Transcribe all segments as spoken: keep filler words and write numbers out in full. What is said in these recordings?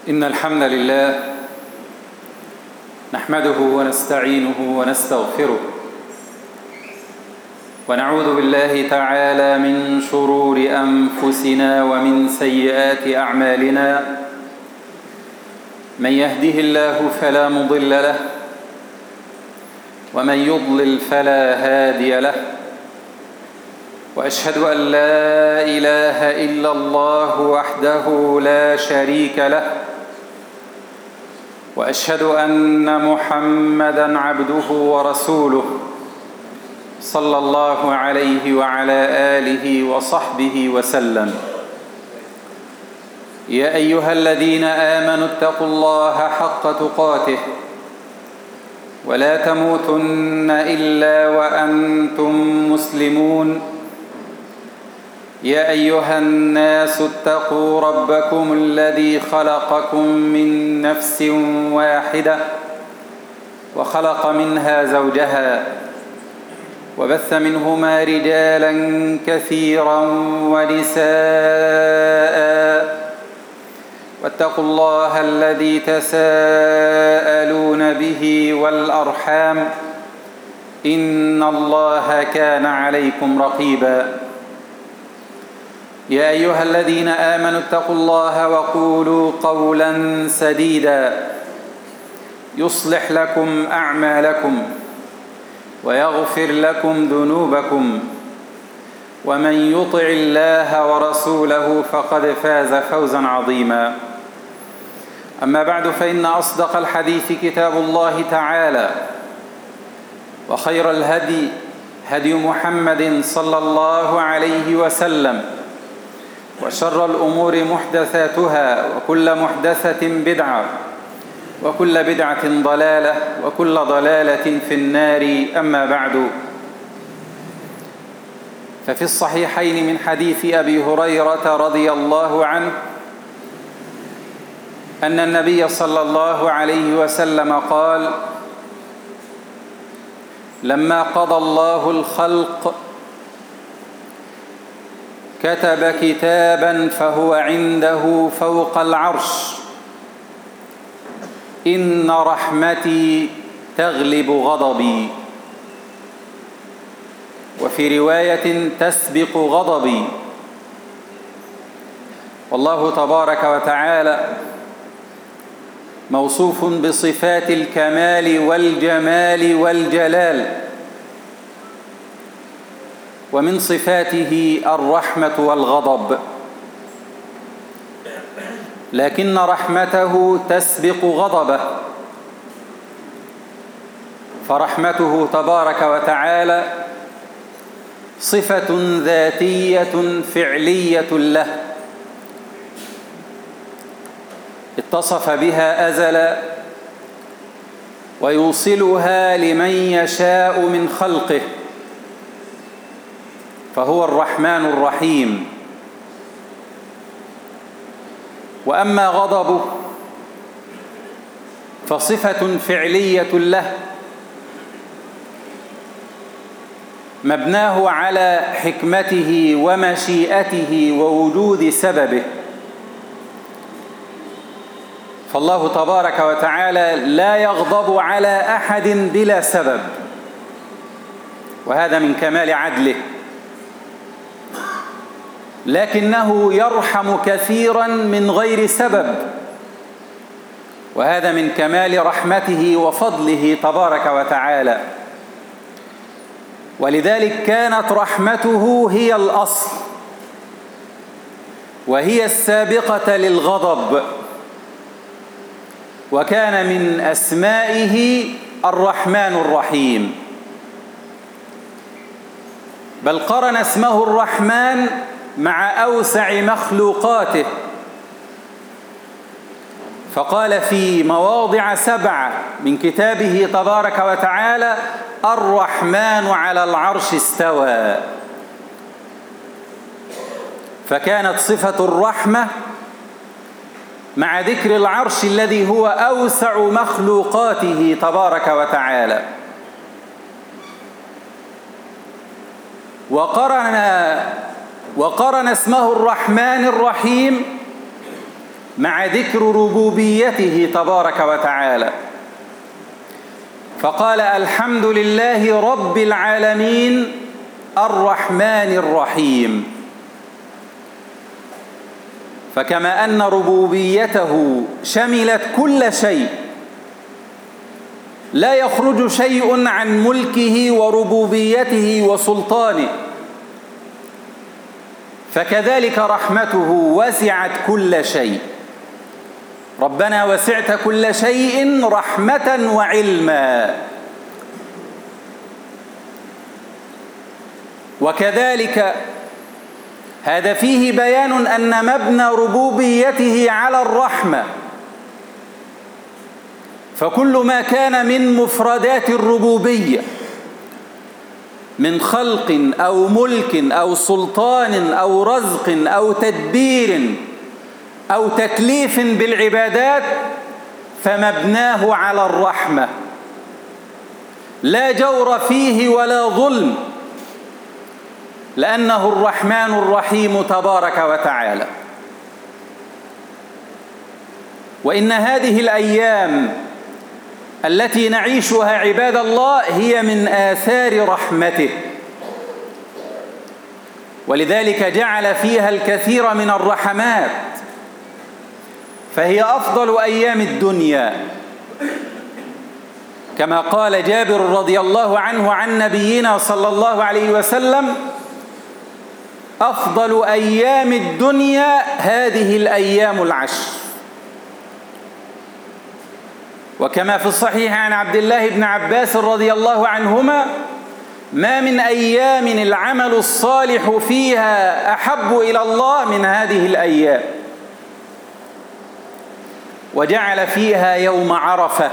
إن الحمد لله نحمده ونستعينه ونستغفره ونعوذ بالله تعالى من شرور أنفسنا ومن سيئات أعمالنا. من يهده الله فلا مضل له ومن يضلل فلا هادي له، وأشهد أن لا إله إلا الله وحده لا شريك له، وأشهد أن محمدًا عبده ورسوله صلى الله عليه وعلى آله وصحبه وسلم. يا أيها الذين آمنوا اتقوا الله حق تقاته ولا تموتن إلا وأنتم مسلمون. يا أيها الناس اتقوا ربكم الذي خلقكم من نفس واحدة وخلق منها زوجها وبث منهما رجالا كثيرا ونساء، واتقوا الله الذي تساءلون به والأرحام إن الله كان عليكم رقيبا. يا أيها الذين آمنوا اتقوا الله وقولوا قولا سديدا يصلح لكم أعمالكم ويغفر لكم ذنوبكم، ومن يطع الله ورسوله فقد فاز فوزا عظيما. أما بعد، فإن أصدق الحديث كتاب الله تعالى، وخير الهدي هدي محمد صلى الله عليه وسلم، وشر الأمور محدثاتها، وكل محدثة بدعة، وكل بدعة ضلالة، وكل ضلالة في النار. أما بعد، ففي الصحيحين من حديث أبي هريرة رضي الله عنه أن النبي صلى الله عليه وسلم قال: لما قضى الله الخلق كتب كتابا فهو عنده فوق العرش: إن رحمتي تغلب غضبي، وفي رواية تسبق غضبي. والله تبارك وتعالى موصوف بصفات الكمال والجمال والجلال، ومن صفاته الرحمة والغضب، لكن رحمته تسبق غضبه، فرحمته تبارك وتعالى صفة ذاتية فعلية له اتصف بها أزلا، ويوصلها لمن يشاء من خلقه، فهو الرحمن الرحيم. وأما غضبه فصفة فعلية له مبناه على حكمته ومشيئته ووجود سببه، فالله تبارك وتعالى لا يغضب على أحد بلا سبب، وهذا من كمال عدله، لكنه يرحم كثيرا من غير سبب، وهذا من كمال رحمته وفضله تبارك وتعالى. ولذلك كانت رحمته هي الأصل، وهي السابقة للغضب، وكان من أسمائه الرحمن الرحيم، بل قرن اسمه الرحمن مع أوسع مخلوقاته، فقال في مواضع سبعة من كتابه تبارك وتعالى: الرحمن على العرش استوى. فكانت صفة الرحمة مع ذكر العرش الذي هو أوسع مخلوقاته تبارك وتعالى. وقرن وقرن اسمه الرحمن الرحيم مع ذكر ربوبيته تبارك وتعالى، فقال: الحمد لله رب العالمين الرحمن الرحيم. فكما أن ربوبيته شملت كل شيء، لا يخرج شيء عن ملكه وربوبيته وسلطانه، فكذلك رحمته وسعت كل شيء. ربنا وسعت كل شيء رحمة وعلما. وكذلك هذا فيه بيان أن مبنى ربوبيته على الرحمة، فكل ما كان من مفردات الربوبية من خلق أو ملك أو سلطان أو رزق أو تدبير أو تكليف بالعبادات فمبناه على الرحمة، لا جور فيه ولا ظلم، لأنه الرحمن الرحيم تبارك وتعالى. وإن هذه الأيام التي نعيشها عباد الله هي من آثار رحمته، ولذلك جعل فيها الكثير من الرحمات، فهي أفضل أيام الدنيا، كما قال جابر رضي الله عنه عن نبينا صلى الله عليه وسلم: أفضل أيام الدنيا هذه الأيام العشر. وكما في الصحيح عن عبد الله بن عباس رضي الله عنهما: ما من أيام العمل الصالح فيها أحب إلى الله من هذه الأيام. وجعل فيها يوم عرفة،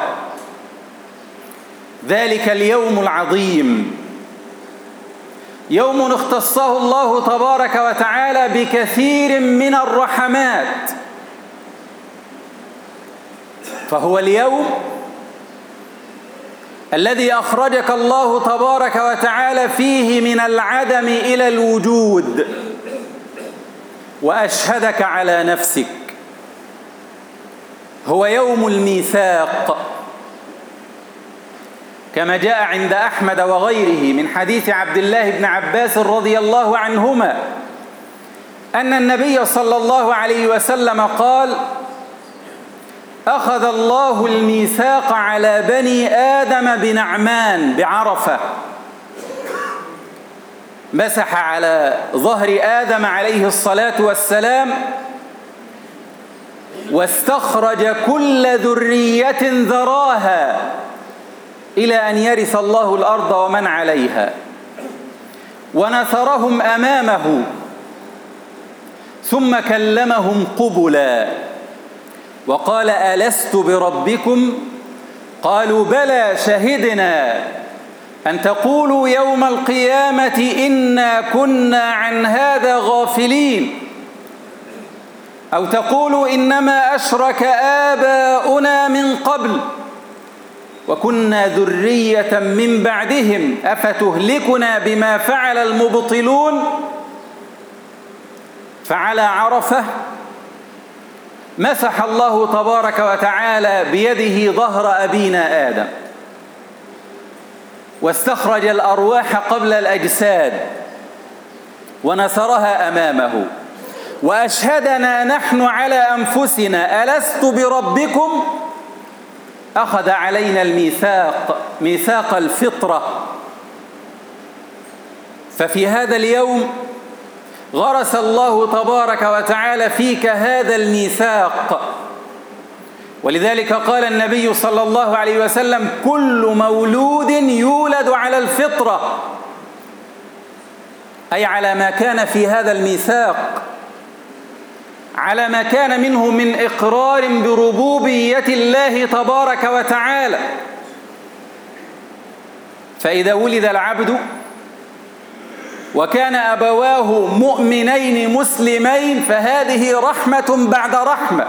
ذلك اليوم العظيم، يوم اختصه الله تبارك وتعالى بكثير من الرحمات، فهو اليوم الذي أخرجك الله تبارك وتعالى فيه من العدم إلى الوجود، وأشهدك على نفسك. هو يوم الميثاق، كما جاء عند أحمد وغيره من حديث عبد الله بن عباس رضي الله عنهما أن النبي صلى الله عليه وسلم قال: أخذ الله الميثاق على بني آدم بنعمان بعرفة، مسح على ظهر آدم عليه الصلاة والسلام، واستخرج كل ذرية ذراها إلى أن يرث الله الأرض ومن عليها، ونثرهم أمامه، ثم كلمهم قبلا وقال: ألست بربكم؟ قالوا: بلى، شهدنا أن تقولوا يوم القيامة إنا كنا عن هذا غافلين، أو تقولوا إنما أشرك آباؤنا من قبل وكنا ذرية من بعدهم أفتهلكنا بما فعل المبطلون. فعلى عرفة مسح الله تبارك وتعالى بيده ظهر أبينا آدم، واستخرج الأرواح قبل الأجساد ونثرها أمامه، وأشهدنا نحن على أنفسنا: ألست بربكم؟ أخذ علينا الميثاق، ميثاق الفطرة. ففي هذا اليوم غرس الله تبارك وتعالى فيك هذا الميثاق، ولذلك قال النبي صلى الله عليه وسلم: كل مولود يولد على الفطرة، أي على ما كان في هذا الميثاق، على ما كان منه من إقرار بربوبية الله تبارك وتعالى. فإذا ولد العبد وكان أبواه مؤمنين مسلمين فهذه رحمة بعد رحمة.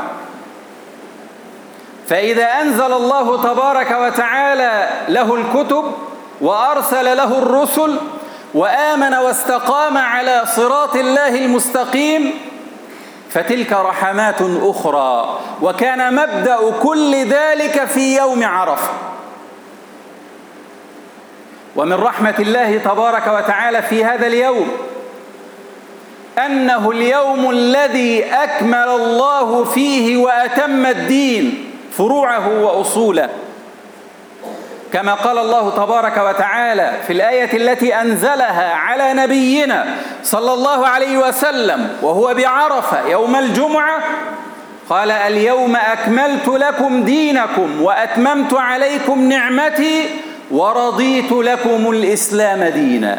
فإذا أنزل الله تبارك وتعالى له الكتب وأرسل له الرسل وآمن واستقام على صراط الله المستقيم، فتلك رحمات أخرى، وكان مبدأ كل ذلك في يوم عرفة. ومن رحمة الله تبارك وتعالى في هذا اليوم أنه اليوم الذي أكمل الله فيه وأتم الدين فروعه وأصوله، كما قال الله تبارك وتعالى في الآية التي أنزلها على نبينا صلى الله عليه وسلم وهو بعرفة يوم الجمعة، قال: اليوم أكملت لكم دينكم وأتممت عليكم نعمتي ورضيت لكم الإسلام دينا.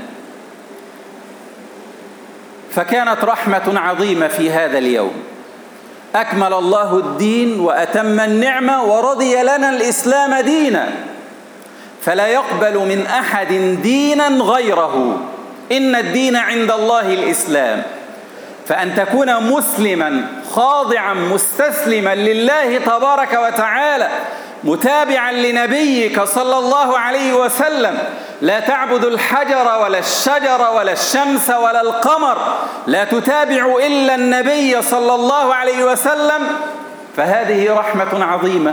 فكانت رحمة عظيمة في هذا اليوم، أكمل الله الدين وأتم النعمة ورضي لنا الإسلام دينا، فلا يقبل من أحد دينا غيره، إن الدين عند الله الإسلام. فأن تكون مسلما خاضعا مستسلما لله تبارك وتعالى متابعا لنبيك صلى الله عليه وسلم، لا تعبد الحجر ولا الشجر ولا الشمس ولا القمر، لا تتابع إلا النبي صلى الله عليه وسلم، فهذه رحمة عظيمة.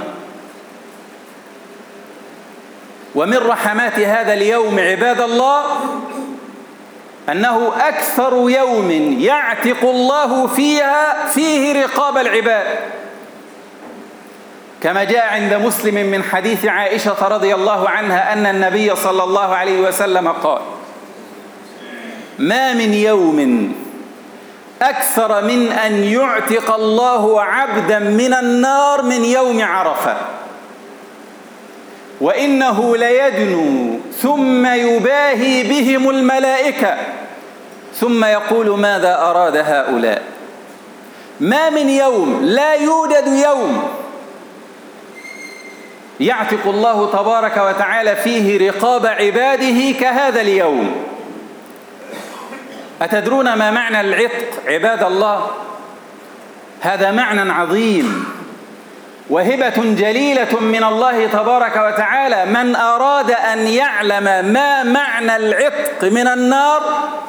ومن رحمات هذا اليوم عباد الله أنه أكثر يوم يعتق الله فيها فيه رقاب العباد، كما جاء عند مسلم من حديث عائشة رضي الله عنها أن النبي صلى الله عليه وسلم قال: ما من يوم أكثر من أن يعتق الله عبدا من النار من يوم عرفة، وإنه ليدنو ثم يباهي بهم الملائكة ثم يقول: ماذا أراد هؤلاء؟ ما من يوم، لا يوجد يوم يعتق الله تبارك وتعالى فيه رقاب عباده كهذا اليوم. أتدرون ما معنى العتق عباد الله؟ هذا معنى عظيم وهبة جليلة من الله تبارك وتعالى. من أراد أن يعلم ما معنى العتق من النار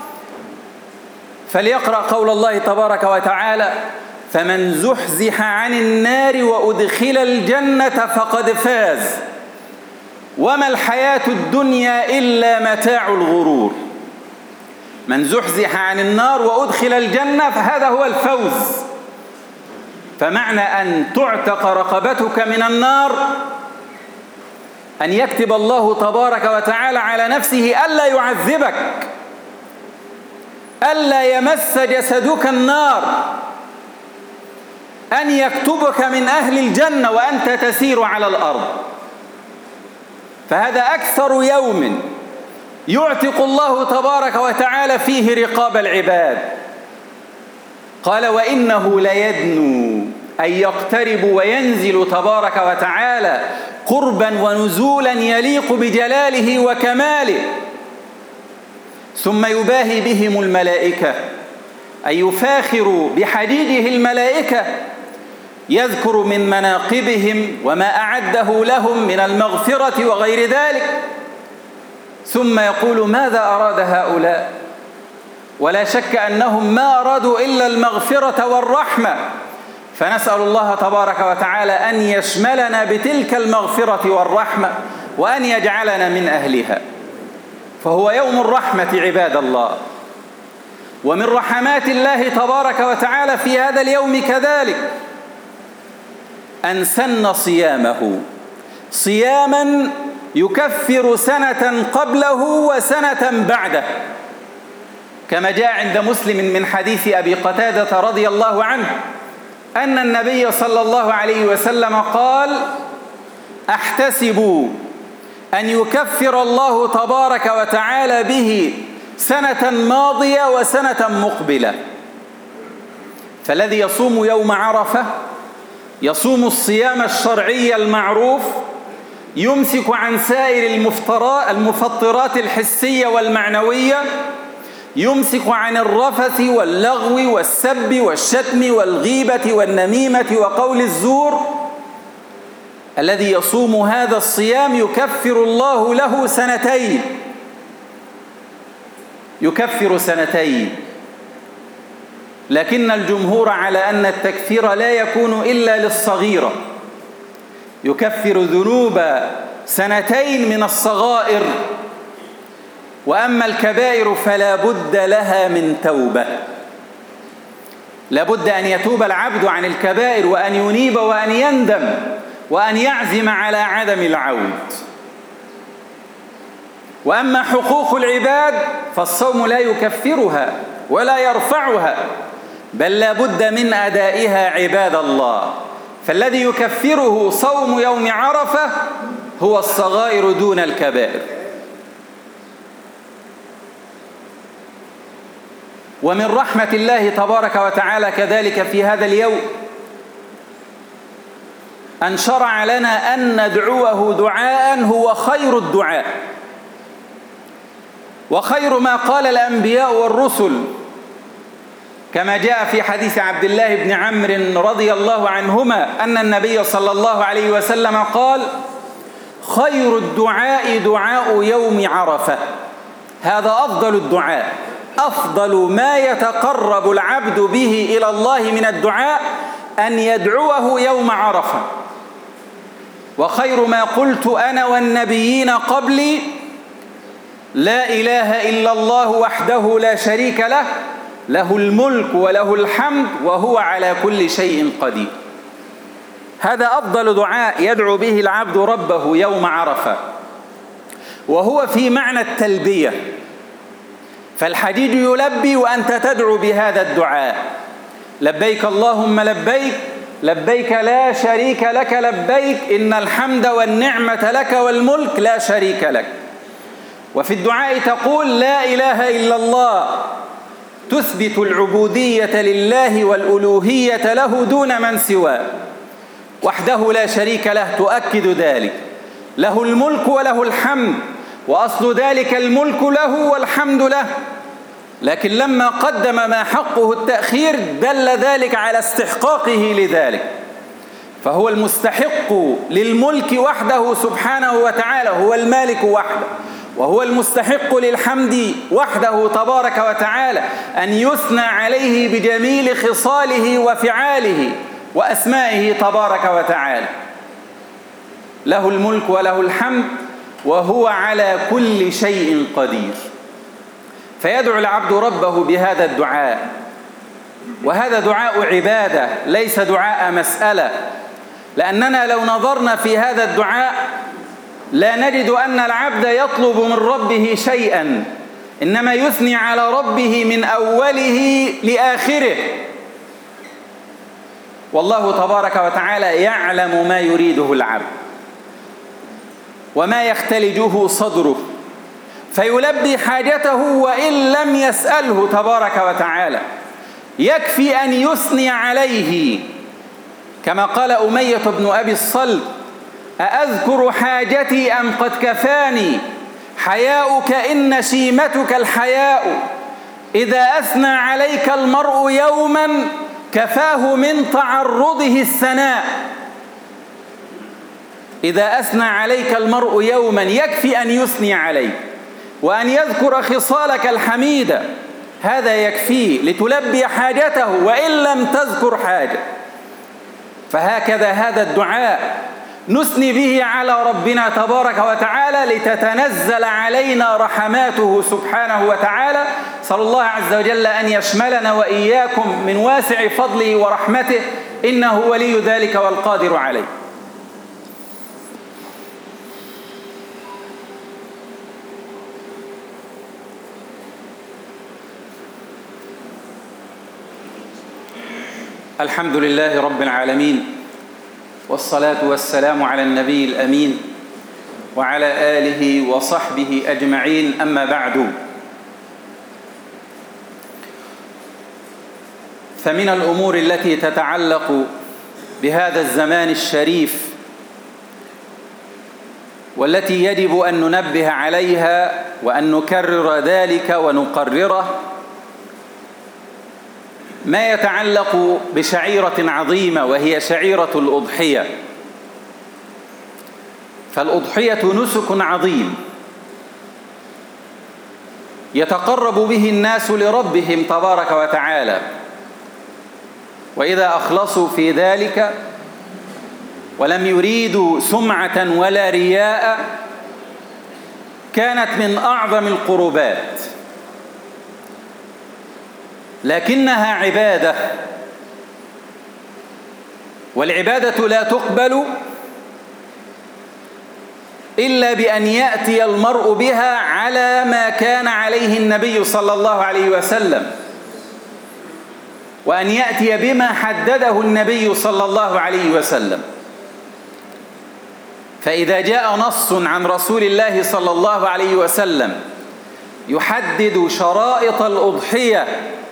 فليقرأ قول الله تبارك وتعالى: فمن زحزح عن النار وأدخل الجنة فقد فاز وما الحياة الدنيا إلا متاع الغرور. من زحزح عن النار وأدخل الجنة فهذا هو الفوز. فمعنى أن تعتق رقبتك من النار أن يكتب الله تبارك وتعالى على نفسه ألا يعذبك، ألا يمس جسدك النار، أن يكتبك من أهل الجنة وأنت تسير على الأرض. فهذا أكثر يوم يعتق الله تبارك وتعالى فيه رقاب العباد. قال: وإنه ليدنو، أي يقترب وينزل تبارك وتعالى قربا ونزولا يليق بجلاله وكماله، ثم يباهي بهم الملائكة، أي يفاخر بحديده الملائكة، يذكر من مناقبهم وما أعده لهم من المغفرة وغير ذلك، ثم يقول: ماذا أراد هؤلاء؟ ولا شك أنهم ما أرادوا إلا المغفرة والرحمة، فنسأل الله تبارك وتعالى أن يشملنا بتلك المغفرة والرحمة وأن يجعلنا من أهلها. فهو يوم الرحمة عباد الله. ومن رحمات الله تبارك وتعالى في هذا اليوم كذلك أن سن صيامه صياما يكفر سنة قبله وسنة بعده، كما جاء عند مسلم من حديث أبي قتادة رضي الله عنه أن النبي صلى الله عليه وسلم قال: أحتسب أن يكفر الله تبارك وتعالى به سنة ماضية وسنة مقبلة. فالذي يصوم يوم عرفة يصوم الصيام الشرعي المعروف، يمسك عن سائر المفطرات الحسية والمعنوية، يمسك عن الرفث واللغو والسب والشتم والغيبة والنميمة وقول الزور. الذي يصوم هذا الصيام يكفر الله له سنتين، يكفر سنتين. لكن الجمهور على أن التكفير لا يكون إلا للصغيرة، يكفر ذنوب سنتين من الصغائر، وأما الكبائر فلا بد لها من توبة، لا بد أن يتوب العبد عن الكبائر وأن ينيب وأن يندم وأن يعزم على عدم العود. وأما حقوق العباد فالصوم لا يكفرها ولا يرفعها، بل لا بد من أدائها عباد الله. فالذي يكفره صوم يوم عرفة هو الصغائر دون الكبائر. ومن رحمة الله تبارك وتعالى كذلك في هذا اليوم أن شرع لنا أن ندعوه دعاء هو خير الدعاء، وخير ما قال الأنبياء والرسل، كما جاء في حديث عبد الله بن عمرو رضي الله عنهما أن النبي صلى الله عليه وسلم قال: خير الدعاء دعاء يوم عرفة. هذا أفضل الدعاء، أفضل ما يتقرب العبد به إلى الله من الدعاء أن يدعوه يوم عرفة. وخير ما قلت أنا والنبيين قبلي: لا إله إلا الله وحده لا شريك له، له الملك وله الحمد وهو على كل شيء قدير. هذا أفضل دعاء يدعو به العبد ربه يوم عرفة، وهو في معنى التلبية. فالحجيج يلبي وأنت تدعو بهذا الدعاء: لبيك اللهم لبيك، لبيك لا شريك لك لبيك، إن الحمد والنعمة لك والملك لا شريك لك. وفي الدعاء تقول: لا إله إلا الله، تثبت العبودية لله والألوهية له دون من سواه، وحده لا شريك له، تؤكد ذلك. له الملك وله الحمد، وأصل ذلك الملك له والحمد له، لكن لما قدم ما حقه التأخير دل ذلك على استحقاقه لذلك، فهو المستحق للملك وحده سبحانه وتعالى، هو المالك وحده، وهو المستحق للحمد وحده تبارك وتعالى، أن يثنى عليه بجميل خصاله وفعاله وأسمائه تبارك وتعالى. له الملك وله الحمد وهو على كل شيء قدير. فيدعو العبد ربه بهذا الدعاء، وهذا دعاء عبادة ليس دعاء مسألة، لأننا لو نظرنا في هذا الدعاء لا نجد أن العبد يطلب من ربه شيئا، إنما يثني على ربه من أوله لآخره، والله تبارك وتعالى يعلم ما يريده العبد وما يختلجه صدره، فيلبي حاجته وإن لم يسأله تبارك وتعالى. يكفي أن يثني عليه، كما قال أمية بن أبي الصلت: أأذكر حاجتي أم قد كفاني حياؤك إن شيمتك الحياء، إذا أثنى عليك المرء يوما كفاه من تعرضه الثناء. إذا أثنى عليك المرء يوما يكفي أن يثني عليك وأن يذكر خصالك الحميدة، هذا يكفيه لتلبي حاجته وإن لم تذكر حاجة. فهكذا هذا الدعاء نثني به على ربنا تبارك وتعالى لتتنزل علينا رحماته سبحانه وتعالى. صلى الله عز وجل أن يشملنا وإياكم من واسع فضله ورحمته، إنه ولي ذلك والقادر عليه. الحمد لله رب العالمين، والصلاة والسلام على النبي الأمين وعلى آله وصحبه أجمعين، أما بعد. فمن الأمور التي تتعلق بهذا الزمان الشريف والتي يجب أن ننبه عليها وأن نكرر ذلك ونقرره ما يتعلق بشعيرة عظيمة، وهي شعيرة الأضحية. فالأضحية نسك عظيم يتقرب به الناس لربهم تبارك وتعالى، وإذا أخلصوا في ذلك ولم يريدوا سمعة ولا رياء كانت من أعظم القربات، لكنها عبادة، والعبادة لا تقبل إلا بأن يأتي المرء بها على ما كان عليه النبي صلى الله عليه وسلم، وأن يأتي بما حدده النبي صلى الله عليه وسلم. فإذا جاء نص عن رسول الله صلى الله عليه وسلم يحدد شرائط الأضحية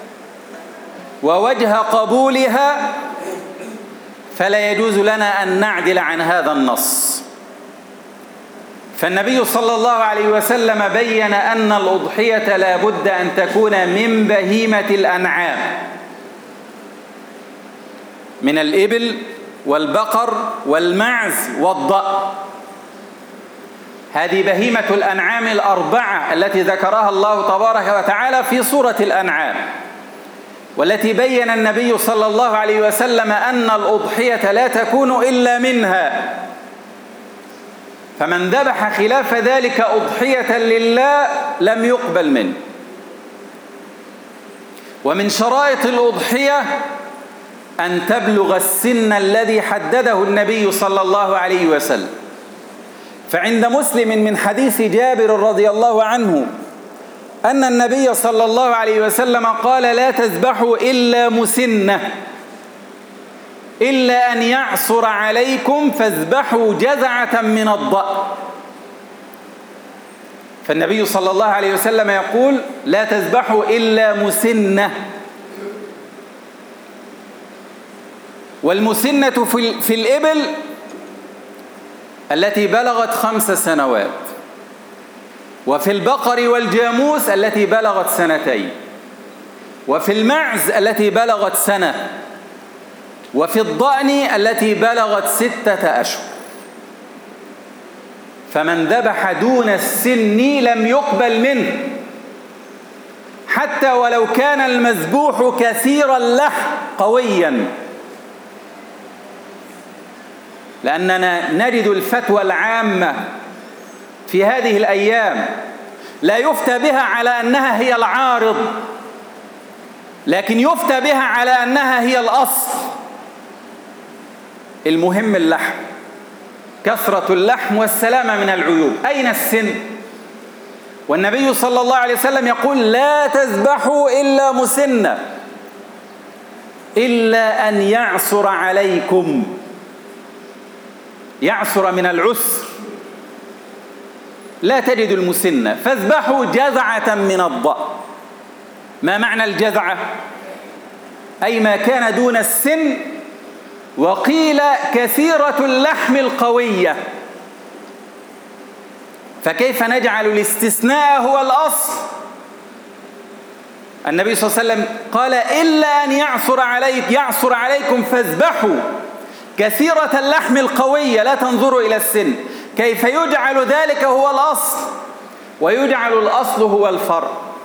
ووجه قبولها فلا يجوز لنا أن نعدل عن هذا النص. فالنبي صلى الله عليه وسلم بين أن الأضحية لا بد أن تكون من بهيمة الأنعام، من الإبل والبقر والمعز والضأن. هذه بهيمة الأنعام الأربعة التي ذكرها الله تبارك وتعالى في سورة الأنعام، والتي بين النبي صلى الله عليه وسلم أن الأضحية لا تكون إلا منها. فمن ذبح خلاف ذلك أضحية لله لم يقبل منه. ومن شرائط الأضحية أن تبلغ السن الذي حدده النبي صلى الله عليه وسلم. فعند مسلم من حديث جابر رضي الله عنه أن النبي صلى الله عليه وسلم قال: لا تذبحوا إلا مسنة، إلا أن يعصر عليكم فاذبحوا جذعة من الضأن. فالنبي صلى الله عليه وسلم يقول: لا تذبحوا إلا مسنة. والمسنة في الإبل التي بلغت خمس سنوات، وفي البقر والجاموس التي بلغت سنتين، وفي المعز التي بلغت سنة، وفي الضأن التي بلغت ستة أشهر. فمن ذبح دون السن لم يقبل منه، حتى ولو كان المذبوح كثير اللحم قويا. لأننا نجد الفتوى العامة في هذه الأيام لا يفتى بها على أنها هي العارض، لكن يفتى بها على أنها هي الأصل. المهم اللحم، كثرة اللحم والسلامة من العيوب. أين السن؟ والنبي صلى الله عليه وسلم يقول: لا تذبحوا إلا مسنة، إلا أن يعصر عليكم. يعصر من العسر، لا تجد المسنة، فاذبحوا جذعة من الضأن. ما معنى الجذعة؟ أي ما كان دون السن، وقيل كثيرة اللحم القوية. فكيف نجعل الاستثناء هو الأصل؟ النبي صلى الله عليه وسلم قال: إلا أن يعصر عليك يعصر عليكم فاذبحوا كثيرة اللحم القوية، لا تنظروا إلى السن. كيف يجعل ذلك هو الأصل، ويجعل الأصل هو الفرع؟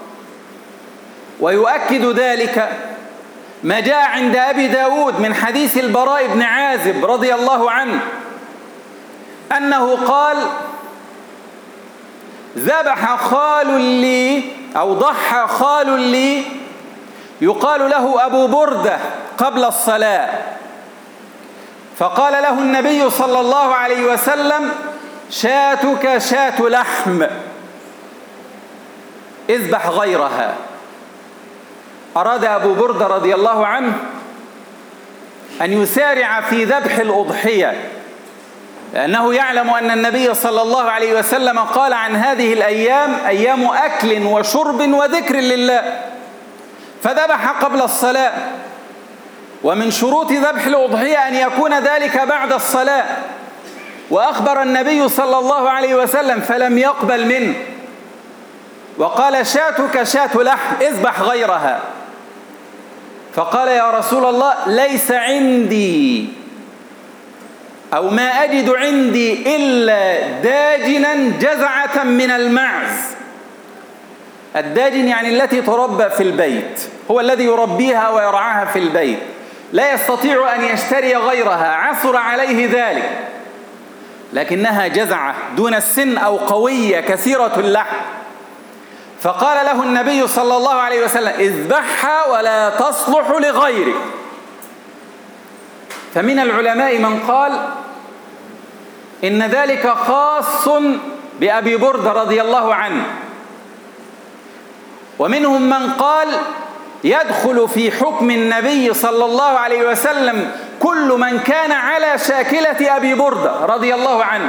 ويؤكد ذلك ما جاء عند أبي داود من حديث البراء بن عازب رضي الله عنه أنه قال: ذبح خال لي أو ضحى خال لي يقال له أبو بردة قبل الصلاة، فقال له النبي صلى الله عليه وسلم: شاتك شات لحم، اذبح غيرها. أراد أبو بردة رضي الله عنه أن يسارع في ذبح الأضحية، لأنه يعلم أن النبي صلى الله عليه وسلم قال عن هذه الأيام: أيام أكل وشرب وذكر لله، فذبح قبل الصلاة. ومن شروط ذبح الأضحية أن يكون ذلك بعد الصلاة، وأخبر النبي صلى الله عليه وسلم فلم يقبل منه، وقال: شاتك شات لحم، اذبح غيرها. فقال: يا رسول الله، ليس عندي أو ما أجد عندي إلا داجنا جذعة من المعز. الداجن يعني التي تربى في البيت، هو الذي يربيها ويرعاها في البيت، لا يستطيع أن يشتري غيرها، عثر عليه ذلك، لكنها جزعة دون السن أو قوية كثيرة اللحم، فقال له النبي صلى الله عليه وسلم: اذبحها ولا تصلح لغيرك. فمن العلماء من قال إن ذلك خاص بأبي بردة رضي الله عنه، ومنهم من قال يدخل في حكم النبي صلى الله عليه وسلم كل من كان على شاكلة أبي بردة رضي الله عنه،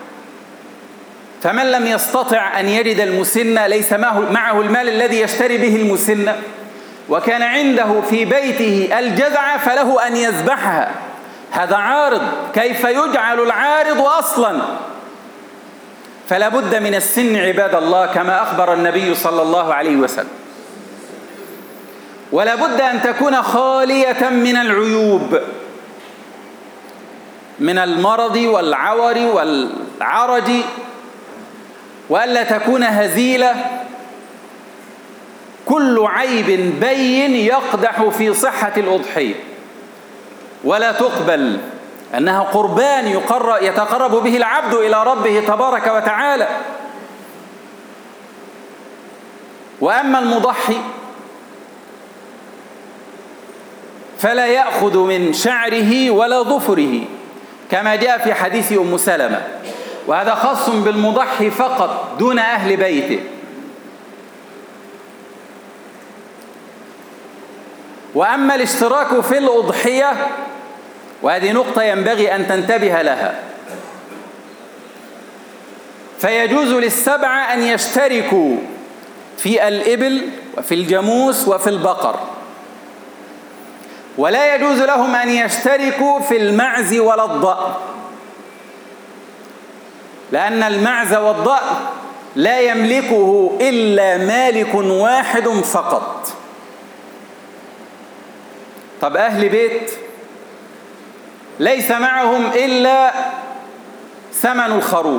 فمن لم يستطع أن يجد المسنة، ليس معه المال الذي يشتري به المسنة، وكان عنده في بيته الجذع، فله أن يذبحها. هذا عارض، كيف يجعل العارض أصلا؟ فلا بد من السن عباد الله كما أخبر النبي صلى الله عليه وسلم، ولا بد أن تكون خالية من العيوب، من المرض والعور والعرج، وألا تكون هزيلة. كل عيب بين يقدح في صحة الأضحية، ولا تقبل، أنها قربان يتقرب به العبد إلى ربه تبارك وتعالى. وأما المضحي فلا يأخذ من شعره ولا ظفره كما جاء في حديث أم سلمة، وهذا خاص بالمضحي فقط دون أهل بيته. وأما الاشتراك في الأضحية، وهذه نقطة ينبغي أن تنتبه لها، فيجوز للسبعة أن يشتركوا في الإبل وفي الجاموس وفي البقر، ولا يجوز لهم أن يشتركوا في المعز ولا الضأن، لأن المعز والضأن لا يملكه إلا مالك واحد فقط. طب أهل بيت ليس معهم إلا ثمن الخروف،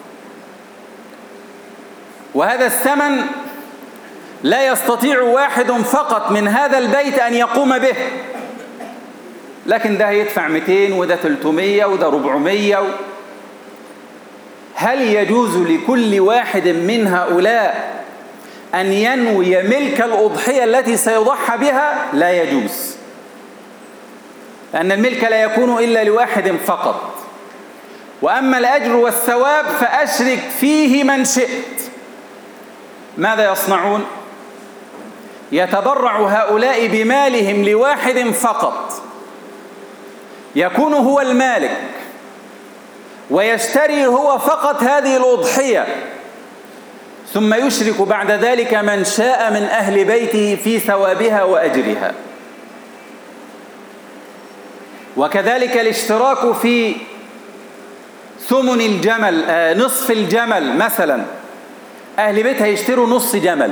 وهذا الثمن لا يستطيع واحد فقط من هذا البيت أن يقوم به، لكن ده يدفع مئتين وده ثلاثمائة وده أربعمائة. هل يجوز لكل واحد من هؤلاء أن ينوي ملك الأضحية التي سيضحى بها؟ لا يجوز، لأن الملك لا يكون إلا لواحد فقط. وأما الأجر والثواب فأشرك فيه من شئت. ماذا يصنعون؟ يتبرع هؤلاء بمالهم لواحد فقط، يكون هو المالك، ويشتري هو فقط هذه الأضحية، ثم يشرك بعد ذلك من شاء من أهل بيته في ثوابها وأجرها. وكذلك الاشتراك في ثمن الجمل، آه نصف الجمل مثلا، أهل بيت هيشتروا نص جمل.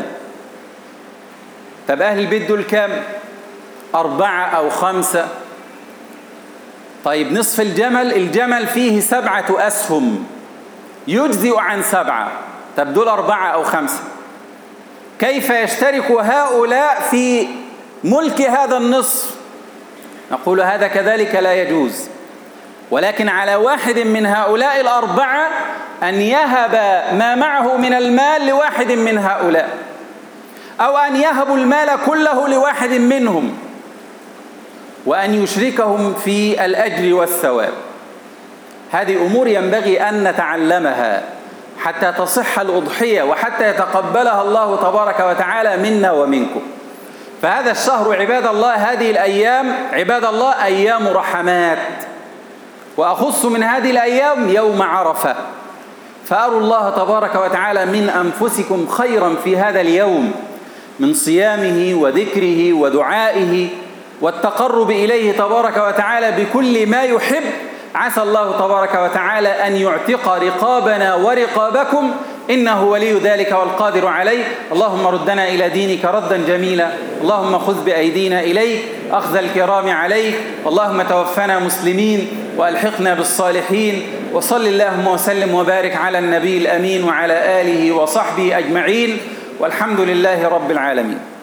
طب أهل البيت دول كام؟ أربعة أو خمسة. طيب نصف الجمل، الجمل فيه سبعة أسهم، يجزئ عن سبعة. طب دول أربعة أو خمسة، كيف يشترك هؤلاء في ملك هذا النصف؟ نقول هذا كذلك لا يجوز، ولكن على واحد من هؤلاء الأربعة أن يهب ما معه من المال لواحد من هؤلاء، أو أن يهبوا المال كله لواحد منهم، وأن يشركهم في الأجر والثواب. هذه أمور ينبغي أن نتعلمها حتى تصح الأضحية وحتى يتقبلها الله تبارك وتعالى منا ومنكم. فهذا الشهر عباد الله، هذه الأيام عباد الله أيام رحمات، وأخص من هذه الأيام يوم عرفة. فأروا الله تبارك وتعالى من أنفسكم خيرا في هذا اليوم، من صيامه وذكره ودعائه والتقرب إليه تبارك وتعالى بكل ما يحب. عسى الله تبارك وتعالى أن يعتق رقابنا ورقابكم، إنه ولي ذلك والقادر عليه. اللهم ردنا إلى دينك ردا جميلا، اللهم خذ بأيدينا إليك أخذ الكرام عليك، اللهم توفنا مسلمين وألحقنا بالصالحين. وصل اللهم وسلم وبارك على النبي الأمين وعلى آله وصحبه أجمعين، والحمد لله رب العالمين.